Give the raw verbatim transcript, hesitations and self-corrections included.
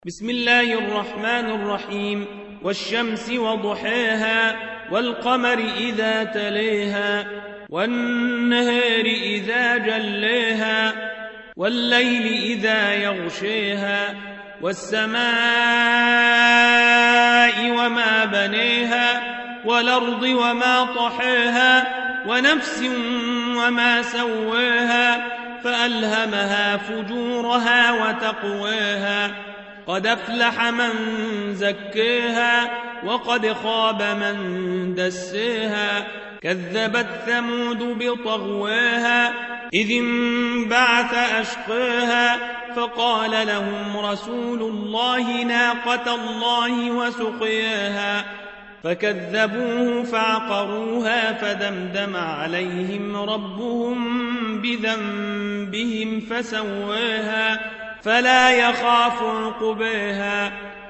بسم الله الرحمن الرحيم. والشمس وضحاها والقمر إذا تليها والنهار إذا جليها والليل إذا يغشيها والسماء وما بنيها والأرض وما طحاها ونفس وما سواها فألهمها فجورها وتقواها قد أفلح من زكاها وقد خاب من دساها كذبت ثمود بطغواها إذ انبعث أشقاها فقال لهم رسول الله ناقة الله وسقياها فكذبوه فعقروها فدمدم عليهم ربهم بذنبهم فسواها فلا يخاف عقباها